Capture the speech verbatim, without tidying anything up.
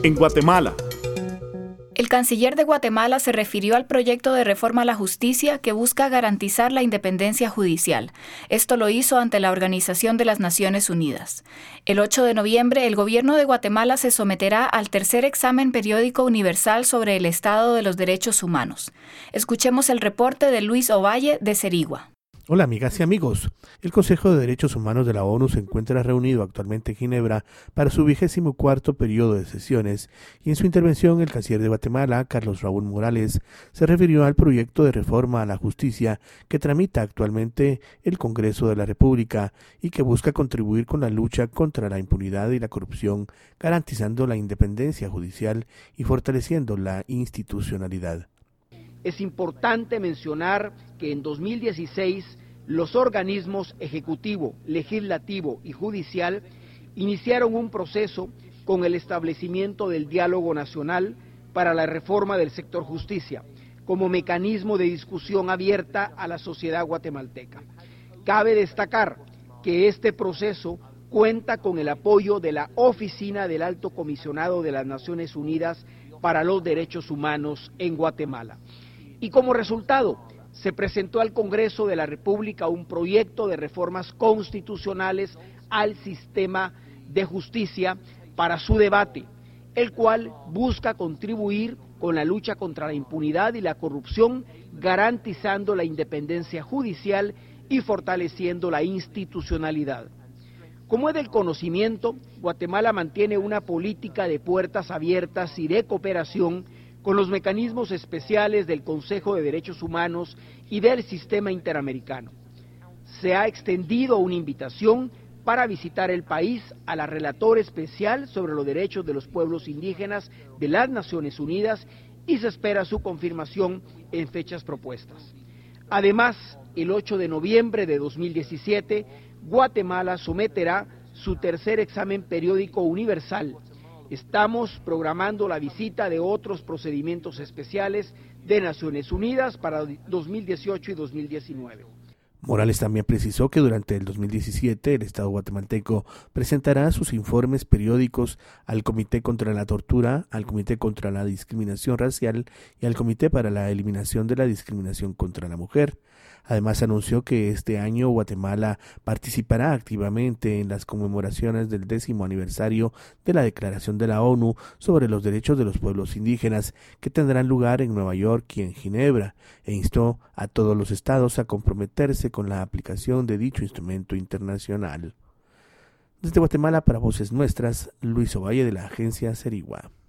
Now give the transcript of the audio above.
en Guatemala. El canciller de Guatemala se refirió al proyecto de reforma a la justicia que busca garantizar la independencia judicial. Esto lo hizo ante la Organización de las Naciones Unidas. El ocho de noviembre, el gobierno de Guatemala se someterá al tercer examen periódico universal sobre el estado de los derechos humanos. Escuchemos el reporte de Luis Ovalle de Cerigua. Hola amigas y amigos, el Consejo de Derechos Humanos de la ONU se encuentra reunido actualmente en Ginebra para su vigésimo cuarto periodo de sesiones y en su intervención el canciller de Guatemala, Carlos Raúl Morales, se refirió al proyecto de reforma a la justicia que tramita actualmente el Congreso de la República y que busca contribuir con la lucha contra la impunidad y la corrupción, garantizando la independencia judicial y fortaleciendo la institucionalidad. Es importante mencionar que en dos mil dieciséis los organismos ejecutivo, legislativo y judicial iniciaron un proceso con el establecimiento del diálogo nacional para la reforma del sector justicia, como mecanismo de discusión abierta a la sociedad guatemalteca. Cabe destacar que este proceso cuenta con el apoyo de la Oficina del Alto Comisionado de las Naciones Unidas para los Derechos Humanos en Guatemala. Y como resultado, se presentó al Congreso de la República un proyecto de reformas constitucionales al sistema de justicia para su debate, el cual busca contribuir con la lucha contra la impunidad y la corrupción, garantizando la independencia judicial y fortaleciendo la institucionalidad. Como es del conocimiento, Guatemala mantiene una política de puertas abiertas y de cooperación con los mecanismos especiales del Consejo de Derechos Humanos y del Sistema Interamericano. Se ha extendido una invitación para visitar el país a la relatora especial sobre los derechos de los pueblos indígenas de las Naciones Unidas y se espera su confirmación en fechas propuestas. Además, el ocho de noviembre de dos mil diecisiete, Guatemala someterá su tercer examen periódico universal. Estamos programando la visita de otros procedimientos especiales de Naciones Unidas para dos mil dieciocho y dos mil diecinueve. Morales también precisó que durante el dos mil diecisiete el Estado guatemalteco presentará sus informes periódicos al Comité contra la Tortura, al Comité contra la Discriminación Racial y al Comité para la Eliminación de la Discriminación contra la Mujer. Además anunció que este año Guatemala participará activamente en las conmemoraciones del décimo aniversario de la Declaración de la ONU sobre los Derechos de los Pueblos Indígenas, que tendrán lugar en Nueva York y en Ginebra, e instó a todos los estados a comprometerse con la aplicación de dicho instrumento internacional. Desde Guatemala para Voces Nuestras, Luis Ovalle de la agencia Cerigua.